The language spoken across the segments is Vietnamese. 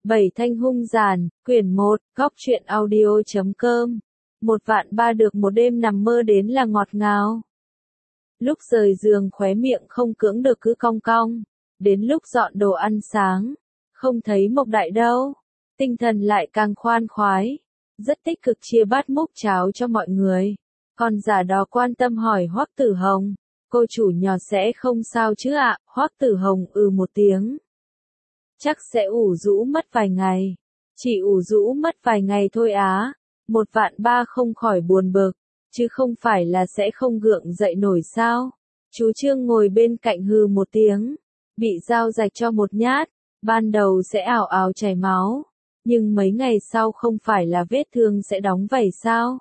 Bảy thanh hung giàn, quyển 1, góc truyện audio.com. 1.300.000 được một đêm nằm mơ đến là ngọt ngào. Lúc rời giường khóe miệng không cưỡng được cứ cong cong. Đến lúc dọn đồ ăn sáng, không thấy Mộc Đại đâu. Tinh thần lại càng khoan khoái. Rất tích cực chia bát múc cháo cho mọi người. Còn giả đó quan tâm hỏi Hoắc Tử Hồng. Cô chủ nhỏ sẽ không sao chứ ạ? Hoắc Tử Hồng một tiếng. Chắc sẽ ủ rũ mất vài ngày. Chỉ ủ rũ mất vài ngày thôi á. 1.300.000 không khỏi buồn bực. Chứ không phải là sẽ không gượng dậy nổi sao. Chú Trương ngồi bên cạnh hừ một tiếng. Bị dao rạch cho một nhát. Ban đầu sẽ ảo ảo chảy máu. Nhưng mấy ngày sau không phải là vết thương sẽ đóng vảy sao.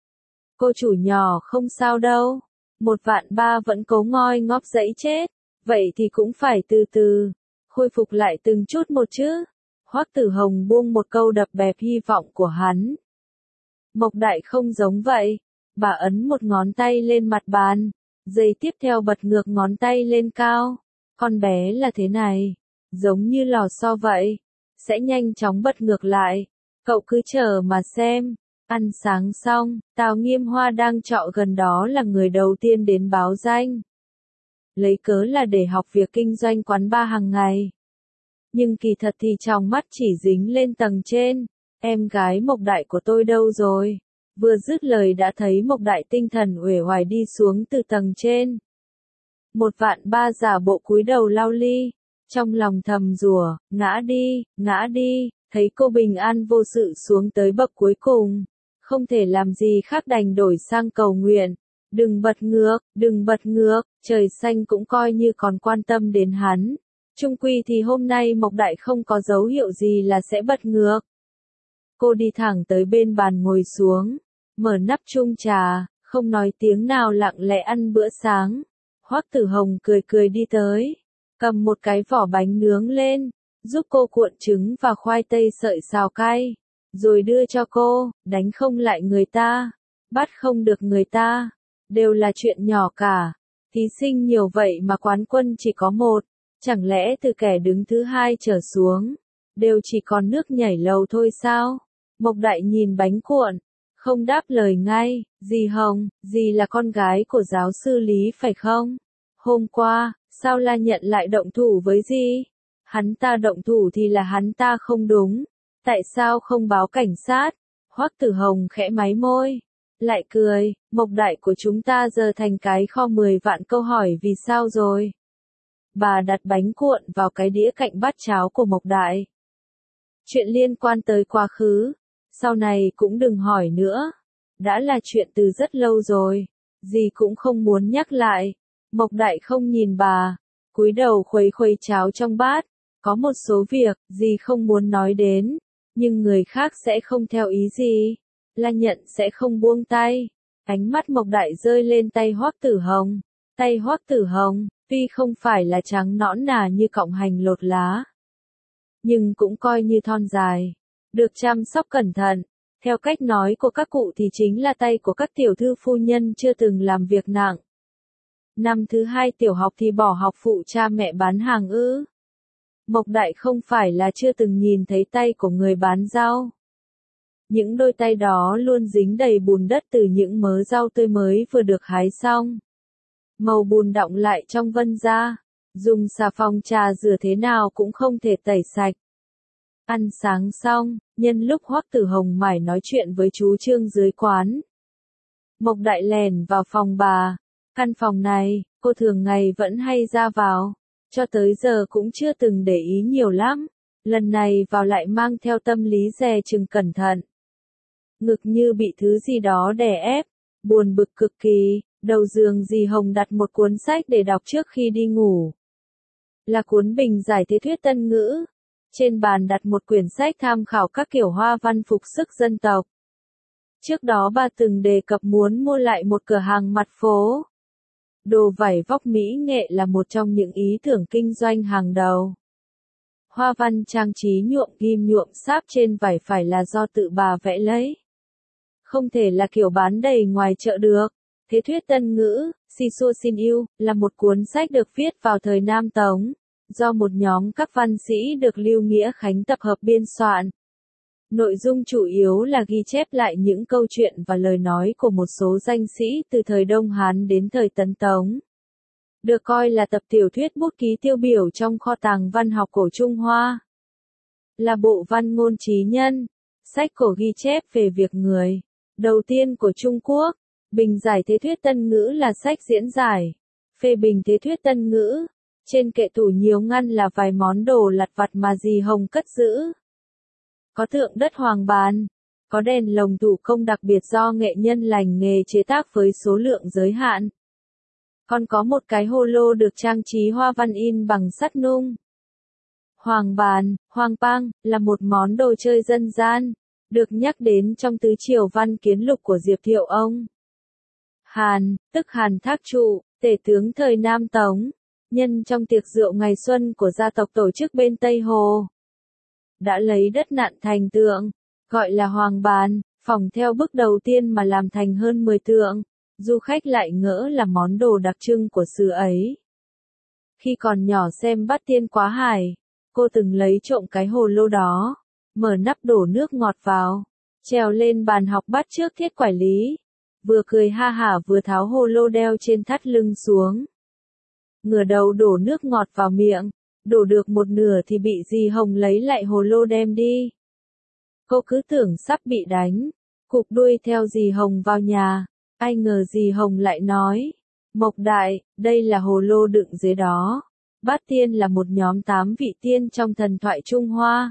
Cô chủ nhỏ không sao đâu. 1.300.000 vẫn cố ngoi ngóp dẫy chết. Vậy thì cũng phải từ từ. Khôi phục lại từng chút một chứ. Hoắc Tử Hồng buông một câu đập bẹp hy vọng của hắn. Mộc Đại không giống vậy. Bà ấn một ngón tay lên mặt bàn. Giây tiếp theo bật ngược ngón tay lên cao. Con bé là thế này. Giống như lò xo vậy. Sẽ nhanh chóng bật ngược lại. Cậu cứ chờ mà xem. Ăn sáng xong, Tào Nghiêm Hoa đang trọ gần đó là người đầu tiên đến báo danh. Lấy cớ là để học việc kinh doanh quán bar hàng ngày. Nhưng kỳ thật thì trong mắt chỉ dính lên tầng trên. Em gái Mộc Đại của tôi đâu rồi? Vừa dứt lời đã thấy Mộc Đại tinh thần uể oải đi xuống từ tầng trên. 1.300.000 giả bộ cúi đầu lau ly. Trong lòng thầm rủa, ngã đi, thấy cô bình an vô sự xuống tới bậc cuối cùng. Không thể làm gì khác đành đổi sang cầu nguyện. Đừng bật ngược, trời xanh cũng coi như còn quan tâm đến hắn. Chung quy thì hôm nay Mộc Đại không có dấu hiệu gì là sẽ bật ngược. Cô đi thẳng tới bên bàn ngồi xuống, mở nắp chung trà, không nói tiếng nào lặng lẽ ăn bữa sáng. Hoắc Tử Hồng cười đi tới, cầm một cái vỏ bánh nướng lên, giúp cô cuộn trứng và khoai tây sợi xào cay, rồi đưa cho cô. Đánh không lại người ta, bắt không được người ta, đều là chuyện nhỏ cả. Thí sinh nhiều vậy mà quán quân chỉ có một, chẳng lẽ từ kẻ đứng thứ hai trở xuống, đều chỉ còn nước nhảy lầu thôi sao? Mộc Đại nhìn bánh cuộn, không đáp lời ngay. Dì Hồng, dì là con gái của giáo sư Lý phải không? Hôm qua, sao La Nhận lại động thủ với dì? Hắn ta động thủ thì là hắn ta không đúng. Tại sao không báo cảnh sát? Hoắc Tử Hồng khẽ máy môi. Lại cười, Mộc Đại của chúng ta giờ thành cái kho 10 vạn câu hỏi vì sao rồi? Bà đặt bánh cuộn vào cái đĩa cạnh bát cháo của Mộc Đại. Chuyện liên quan tới quá khứ, sau này cũng đừng hỏi nữa. Đã là chuyện từ rất lâu rồi, dì cũng không muốn nhắc lại. Mộc Đại không nhìn bà, cúi đầu khuấy cháo trong bát. Có một số việc, dì không muốn nói đến, nhưng người khác sẽ không theo ý gì. La Nhận sẽ không buông tay. Ánh mắt Mộc Đại rơi lên tay Hoắc Tử Hồng. Tay Hoắc Tử Hồng, tuy không phải là trắng nõn nà như cọng hành lột lá, nhưng cũng coi như thon dài, được chăm sóc cẩn thận. Theo cách nói của các cụ thì chính là tay của các tiểu thư phu nhân chưa từng làm việc nặng. Năm thứ 2 tiểu học thì bỏ học phụ cha mẹ bán hàng ư? Mộc Đại không phải là chưa từng nhìn thấy tay của người bán rau. Những đôi tay đó luôn dính đầy bùn đất từ những mớ rau tươi mới vừa được hái xong. Màu bùn đọng lại trong vân da. Dùng xà phòng trà rửa thế nào cũng không thể tẩy sạch. Ăn sáng xong, nhân lúc Hoắc Tử Hồng mải nói chuyện với chú Trương dưới quán, Mộc Đại lèn vào phòng bà. Căn phòng này, cô thường ngày vẫn hay ra vào, cho tới giờ cũng chưa từng để ý nhiều lắm. Lần này vào lại mang theo tâm lý dè chừng cẩn thận. Ngực như bị thứ gì đó đè ép, buồn bực cực kỳ. Đầu giường dì Hồng đặt một cuốn sách để đọc trước khi đi ngủ. Là cuốn Bình giải thế thuyết Tân ngữ. Trên bàn đặt một quyển sách tham khảo các kiểu hoa văn phục sức dân tộc. Trước đó bà từng đề cập muốn mua lại một cửa hàng mặt phố. Đồ vải vóc mỹ nghệ là một trong những ý tưởng kinh doanh hàng đầu. Hoa văn trang trí nhuộm ghim nhuộm sáp trên vải phải là do tự bà vẽ lấy. Không thể là kiểu bán đầy ngoài chợ được. Thế thuyết Tân ngữ, Si Xua Xin Yêu, là một cuốn sách được viết vào thời Nam Tống, do một nhóm các văn sĩ được Lưu Nghĩa Khánh tập hợp biên soạn. Nội dung chủ yếu là ghi chép lại những câu chuyện và lời nói của một số danh sĩ từ thời Đông Hán đến thời Tấn Tống. Được coi là tập tiểu thuyết bút ký tiêu biểu trong kho tàng văn học cổ Trung Hoa. Là bộ văn ngôn trí nhân, sách cổ ghi chép về việc người đầu tiên của Trung Quốc. Bình giải thế thuyết Tân Ngữ là sách diễn giải, phê bình thế thuyết Tân Ngữ. Trên kệ tủ nhiều ngăn là vài món đồ lặt vặt mà dì Hồng cất giữ. Có tượng đất hoàng bàn, có đèn lồng thủ công đặc biệt do nghệ nhân lành nghề chế tác với số lượng giới hạn. Còn có một cái hồ lô được trang trí hoa văn in bằng sắt nung. Hoàng bàn, hoàng pang, là một món đồ chơi dân gian, được nhắc đến trong tứ triều văn kiến lục của Diệp Thiệu Ông. Hàn, tức Hàn Thác Trụ, tể tướng thời Nam Tống, nhân trong tiệc rượu ngày xuân của gia tộc tổ chức bên Tây Hồ. Đã lấy đất nặn thành tượng, gọi là hoàng bàn, phỏng theo bước đầu tiên mà làm thành hơn 10 tượng. Du khách lại ngỡ là món đồ đặc trưng của xứ ấy. Khi còn nhỏ xem Bát Tiên Quá Hải, cô từng lấy trộm cái hồ lô đó, mở nắp đổ nước ngọt vào, trèo lên bàn học bắt chước Thiết Quải Lý, vừa cười ha hả vừa tháo hồ lô đeo trên thắt lưng xuống. Ngửa đầu đổ nước ngọt vào miệng, đổ được một nửa thì bị dì Hồng lấy lại hồ lô đem đi. Cô cứ tưởng sắp bị đánh, cụp đuôi theo dì Hồng vào nhà. Ai ngờ dì Hồng lại nói, Mộc Đại, đây là hồ lô đựng dưới đó. Bát Tiên là một nhóm 8 vị tiên trong thần thoại Trung Hoa.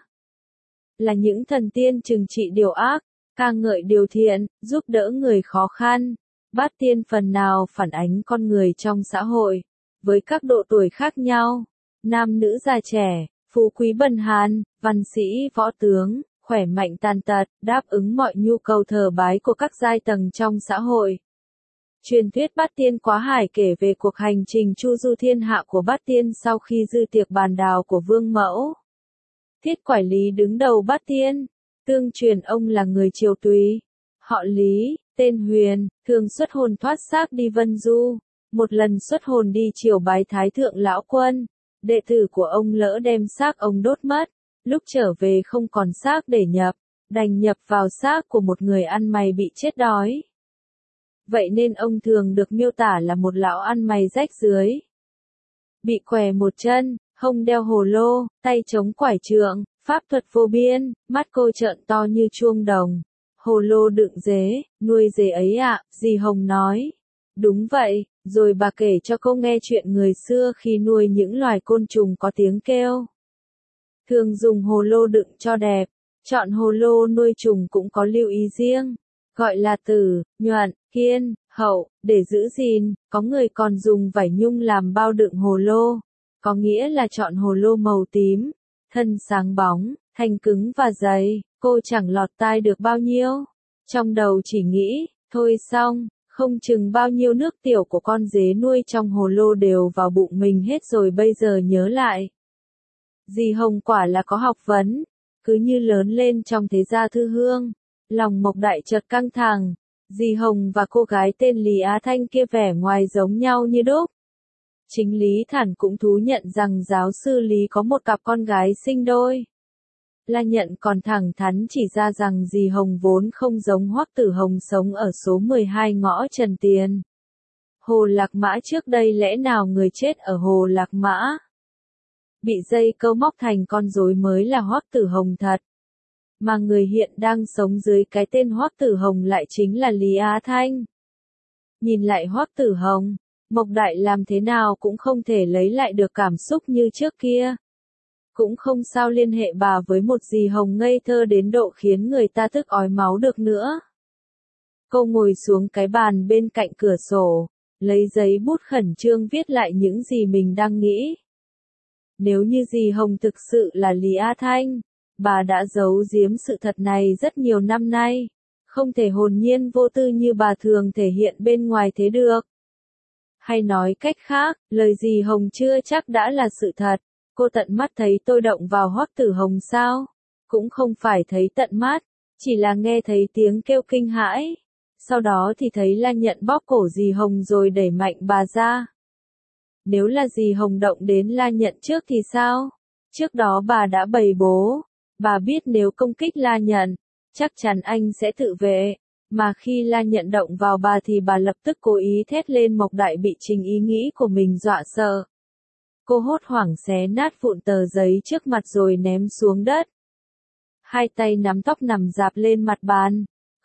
Là những thần tiên trừng trị điều ác, ca ngợi điều thiện, giúp đỡ người khó khăn. Bát Tiên phần nào phản ánh con người trong xã hội, với các độ tuổi khác nhau, nam nữ già trẻ, phú quý bần hàn, văn sĩ võ tướng, khỏe mạnh tàn tật, đáp ứng mọi nhu cầu thờ bái của các giai tầng trong xã hội. Truyền thuyết Bát Tiên Quá Hải kể về cuộc hành trình chu du thiên hạ của Bát Tiên sau khi dự tiệc bàn đào của Vương Mẫu. Thiết Quải Lý đứng đầu Bát Tiên, tương truyền ông là người Triều Tùy, họ Lý, tên Huyền, thường xuất hồn thoát xác đi vân du. Một lần xuất hồn đi triều bái Thái Thượng Lão Quân, đệ tử của ông lỡ đem xác ông đốt mất. Lúc trở về không còn xác để nhập, đành nhập vào xác của một người ăn mày bị chết đói. Vậy nên ông thường được miêu tả là một lão ăn mày rách rưới. Bị què một chân, hông đeo hồ lô, tay chống quải trượng, pháp thuật vô biên, mắt cô trợn to như chuông đồng. Hồ lô đựng dế, nuôi dế ấy ạ, dì Hồng nói. Đúng vậy, rồi bà kể cho cô nghe chuyện người xưa khi nuôi những loài côn trùng có tiếng kêu. Thường dùng hồ lô đựng cho đẹp, chọn hồ lô nuôi trùng cũng có lưu ý riêng, gọi là tử, nhuận, kiên, hậu, để giữ gìn. Có người còn dùng vải nhung làm bao đựng hồ lô, có nghĩa là chọn hồ lô màu tím, thân sáng bóng, thanh cứng và dày. Cô chẳng lọt tai được bao nhiêu, trong đầu chỉ nghĩ, thôi xong, không chừng bao nhiêu nước tiểu của con dế nuôi trong hồ lô đều vào bụng mình hết rồi bây giờ nhớ lại. Dì Hồng quả là có học vấn, cứ như lớn lên trong thế gia thư hương. Lòng Mộc Đại chợt căng thẳng, dì Hồng và cô gái tên Lý Á Thanh kia vẻ ngoài giống nhau như đúc. Chính Lý Thản cũng thú nhận rằng giáo sư Lý có một cặp con gái sinh đôi. La Nhận còn thẳng thắn chỉ ra rằng dì Hồng vốn không giống Hoắc Tử Hồng sống ở số 12 ngõ Trần Tiền. Hồ Lạc Mã trước đây lẽ nào người chết ở Hồ Lạc Mã? Bị dây câu móc thành con rối mới là Hoắc Tử Hồng thật. Mà người hiện đang sống dưới cái tên Hoắc Tử Hồng lại chính là Lý Á Thanh. Nhìn lại Hoắc Tử Hồng, Mộc Đại làm thế nào cũng không thể lấy lại được cảm xúc như trước kia. Cũng không sao liên hệ bà với một dì Hồng ngây thơ đến độ khiến người ta tức ói máu được nữa. Cô ngồi xuống cái bàn bên cạnh cửa sổ, lấy giấy bút khẩn trương viết lại những gì mình đang nghĩ. Nếu như dì Hồng thực sự là Lý Á Thanh, bà đã giấu giếm sự thật này rất nhiều năm nay, không thể hồn nhiên vô tư như bà thường thể hiện bên ngoài thế được. Hay nói cách khác, lời dì Hồng chưa chắc đã là sự thật. Cô tận mắt thấy tôi động vào Hoắc Tử Hồng sao? Cũng không phải thấy tận mắt, chỉ là nghe thấy tiếng kêu kinh hãi. Sau đó thì thấy La Nhận bóp cổ dì Hồng rồi đẩy mạnh bà ra. Nếu là dì Hồng động đến La Nhận trước thì sao? Trước đó bà đã bày bố, bà biết nếu công kích La Nhận, chắc chắn anh sẽ tự vệ, mà khi La Nhận động vào bà thì bà lập tức cố ý thét lên. Mộc Đại bị chính ý nghĩ của mình dọa sợ. Cô hốt hoảng xé nát vụn tờ giấy trước mặt rồi ném xuống đất. Hai tay nắm tóc nằm rạp lên mặt bàn.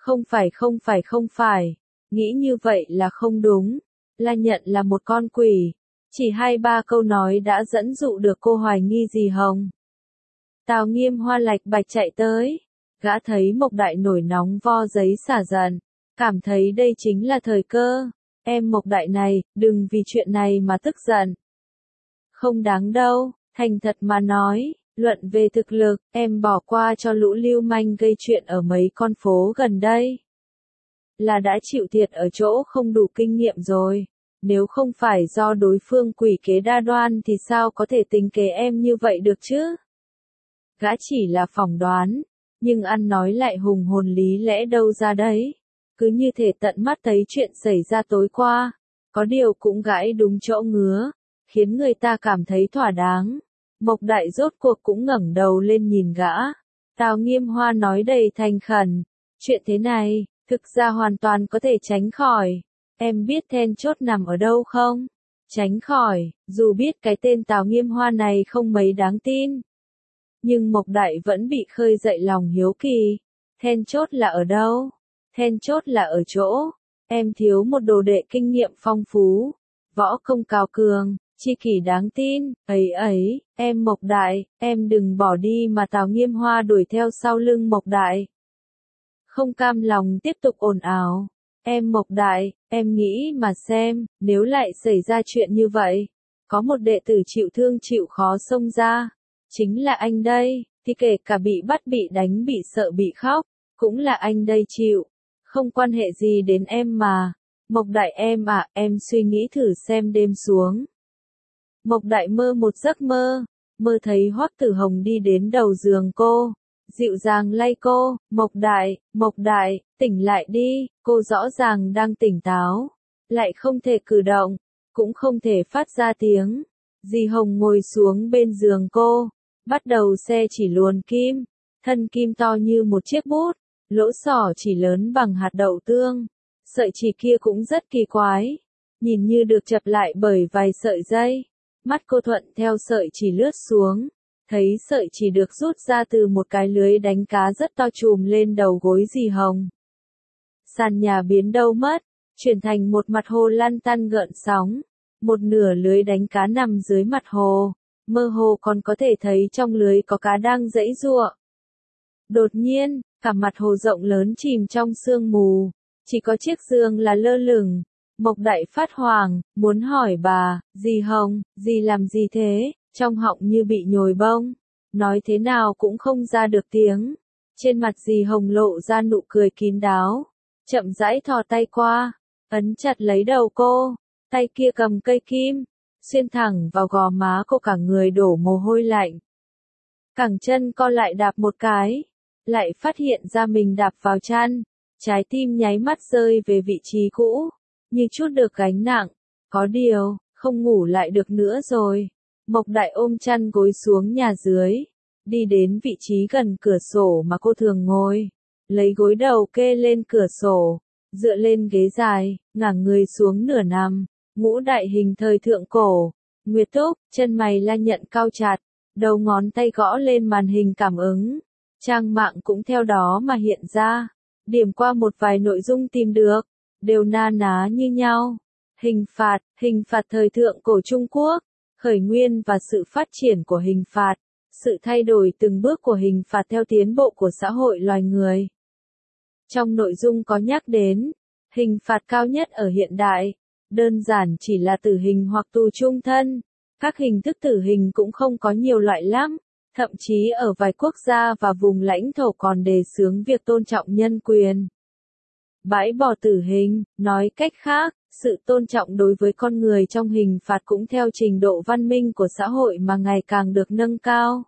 Không phải. Nghĩ như vậy là không đúng. La Nhận là một con quỷ. Chỉ 2-3 câu nói đã dẫn dụ được cô hoài nghi dì Hồng. Tào Nghiêm Hoa lạch bạch chạy tới. Gã thấy Mộc Đại nổi nóng vo giấy xả giận. Cảm thấy đây chính là thời cơ. Em Mộc Đại này, đừng vì chuyện này mà tức giận. Không đáng đâu, thành thật mà nói, luận về thực lực, em bỏ qua cho lũ lưu manh gây chuyện ở mấy con phố gần đây. Là đã chịu thiệt ở chỗ không đủ kinh nghiệm rồi. Nếu không phải do đối phương quỷ kế đa đoan thì sao có thể tính kế em như vậy được chứ? Gã chỉ là phỏng đoán, nhưng ăn nói lại hùng hồn lý lẽ đâu ra đấy. Cứ như thể tận mắt thấy chuyện xảy ra tối qua, có điều cũng gãi đúng chỗ ngứa, khiến người ta cảm thấy thỏa đáng. Mộc Đại rốt cuộc cũng ngẩng đầu lên nhìn gã. Tào Nghiêm Hoa nói đầy thành khẩn, chuyện thế này, thực ra hoàn toàn có thể tránh khỏi. Em biết then chốt nằm ở đâu không? Tránh khỏi, dù biết cái tên Tào Nghiêm Hoa này không mấy đáng tin. Nhưng Mộc Đại vẫn bị khơi dậy lòng hiếu kỳ. Then chốt là ở đâu? Then chốt là ở chỗ, em thiếu một đồ đệ kinh nghiệm phong phú, võ công cao cường, chi kỷ đáng tin, em Mộc Đại, em đừng bỏ đi mà. Tào Nghiêm Hoa đuổi theo sau lưng Mộc Đại. Không cam lòng tiếp tục ồn ào. Em Mộc Đại, em nghĩ mà xem, nếu lại xảy ra chuyện như vậy, có một đệ tử chịu thương chịu khó xông ra, chính là anh đây, thì kể cả bị bắt bị đánh bị sợ bị khóc, cũng là anh đây chịu, không quan hệ gì đến em mà. Mộc Đại em à, em suy nghĩ thử xem đêm xuống. Mộc Đại mơ một giấc mơ, mơ thấy Hoắc Tử Hồng đi đến đầu giường cô, dịu dàng lay cô. Mộc Đại, tỉnh lại đi. Cô rõ ràng đang tỉnh táo, lại không thể cử động, cũng không thể phát ra tiếng. Dì Hồng ngồi xuống bên giường cô, bắt đầu xe chỉ luồn kim, thân kim to như một chiếc bút, lỗ xỏ chỉ lớn bằng hạt đậu tương. Sợi chỉ kia cũng rất kỳ quái, nhìn như được chập lại bởi vài sợi dây. Mắt cô thuận theo sợi chỉ lướt xuống, thấy sợi chỉ được rút ra từ một cái lưới đánh cá rất to chùm lên đầu gối dì Hồng. Sàn nhà biến đâu mất, chuyển thành một mặt hồ lăn tăn gợn sóng, một nửa lưới đánh cá nằm dưới mặt hồ, mơ hồ còn có thể thấy trong lưới có cá đang giãy giụa. Đột nhiên, cả mặt hồ rộng lớn chìm trong sương mù, chỉ có chiếc giường là lơ lửng. Mộc Đại phát hoảng, muốn hỏi bà, dì Hồng, dì làm gì thế? Trong họng như bị nhồi bông, nói thế nào cũng không ra được tiếng. Trên mặt dì Hồng lộ ra nụ cười kín đáo, chậm rãi thò tay qua, ấn chặt lấy đầu cô, tay kia cầm cây kim, xuyên thẳng vào gò má cô, cả người đổ mồ hôi lạnh. Cẳng chân co lại đạp một cái, lại phát hiện ra mình đạp vào chăn, trái tim nháy mắt rơi về vị trí cũ, như chút được gánh nặng, có điều, không ngủ lại được nữa rồi. Mộc Đại ôm chăn gối xuống nhà dưới, đi đến vị trí gần cửa sổ mà cô thường ngồi, lấy gối đầu kê lên cửa sổ, dựa lên ghế dài, ngả người xuống nửa nằm, ngũ đại hình thời thượng cổ. Nguyệt Túc, chân mày La Nhận cau chặt, đầu ngón tay gõ lên màn hình cảm ứng, trang mạng cũng theo đó mà hiện ra, điểm qua một vài nội dung tìm được, đều na ná như nhau. Hình phạt thời thượng cổ Trung Quốc, khởi nguyên và sự phát triển của hình phạt, sự thay đổi từng bước của hình phạt theo tiến bộ của xã hội loài người. Trong nội dung có nhắc đến, hình phạt cao nhất ở hiện đại, đơn giản chỉ là tử hình hoặc tù chung thân. Các hình thức tử hình cũng không có nhiều loại lắm, thậm chí ở vài quốc gia và vùng lãnh thổ còn đề xướng việc tôn trọng nhân quyền. Bãi bỏ tử hình, nói cách khác, sự tôn trọng đối với con người trong hình phạt cũng theo trình độ văn minh của xã hội mà ngày càng được nâng cao.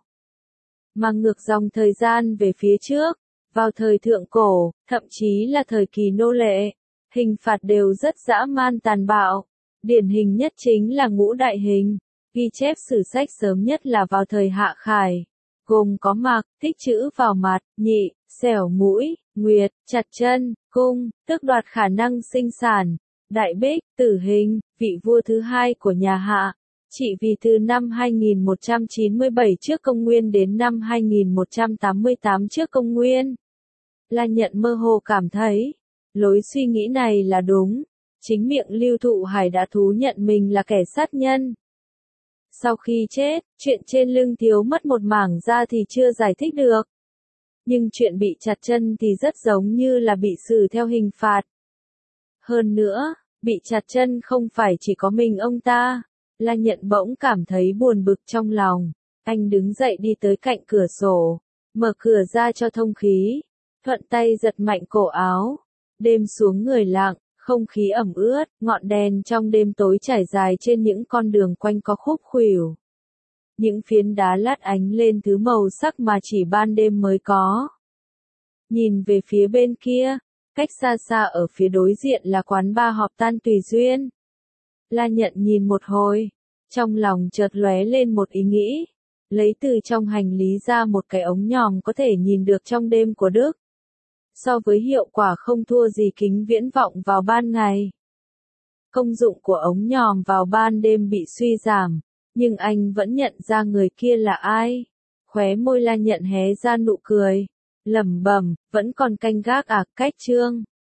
Mà ngược dòng thời gian về phía trước, vào thời thượng cổ, thậm chí là thời kỳ nô lệ, hình phạt đều rất dã man tàn bạo. Điển hình nhất chính là ngũ đại hình, ghi chép sử sách sớm nhất là vào thời Hạ Khải, gồm có mạc, tích chữ vào mặt, nhị, xẻo mũi, nguyệt, chặt chân, cung, tước đoạt khả năng sinh sản, đại bích, tử hình, vị vua thứ hai của nhà Hạ. Trị vì từ năm 2197 trước công nguyên đến năm 2188 trước công nguyên. La Nhận mơ hồ cảm thấy, lối suy nghĩ này là đúng. Chính miệng Lưu Thụ Hải đã thú nhận mình là kẻ sát nhân. Sau khi chết, chuyện trên lưng thiếu mất một mảng da thì chưa giải thích được. Nhưng chuyện bị chặt chân thì rất giống như là bị xử theo hình phạt. Hơn nữa, bị chặt chân không phải chỉ có mình ông ta. La Nhận bỗng cảm thấy buồn bực trong lòng. Anh đứng dậy đi tới cạnh cửa sổ, mở cửa ra cho thông khí, thuận tay giật mạnh cổ áo. Đêm xuống người lặng, không khí ẩm ướt, ngọn đèn trong đêm tối trải dài trên những con đường quanh co khúc khuỷu. Những phiến đá lát ánh lên thứ màu sắc mà chỉ ban đêm mới có. Nhìn về phía bên kia, cách xa xa ở phía đối diện là quán bar họp tan tùy duyên. La Nhận nhìn một hồi, trong lòng chợt lóe lên một ý nghĩ, lấy từ trong hành lý ra một cái ống nhòm có thể nhìn được trong đêm của Đức. So với hiệu quả không thua gì kính viễn vọng vào ban ngày. Công dụng của ống nhòm vào ban đêm bị suy giảm, nhưng anh vẫn nhận ra người kia là ai. Khóe môi La Nhận hé ra nụ cười, lẩm bẩm, vẫn còn canh gác à, cách trương.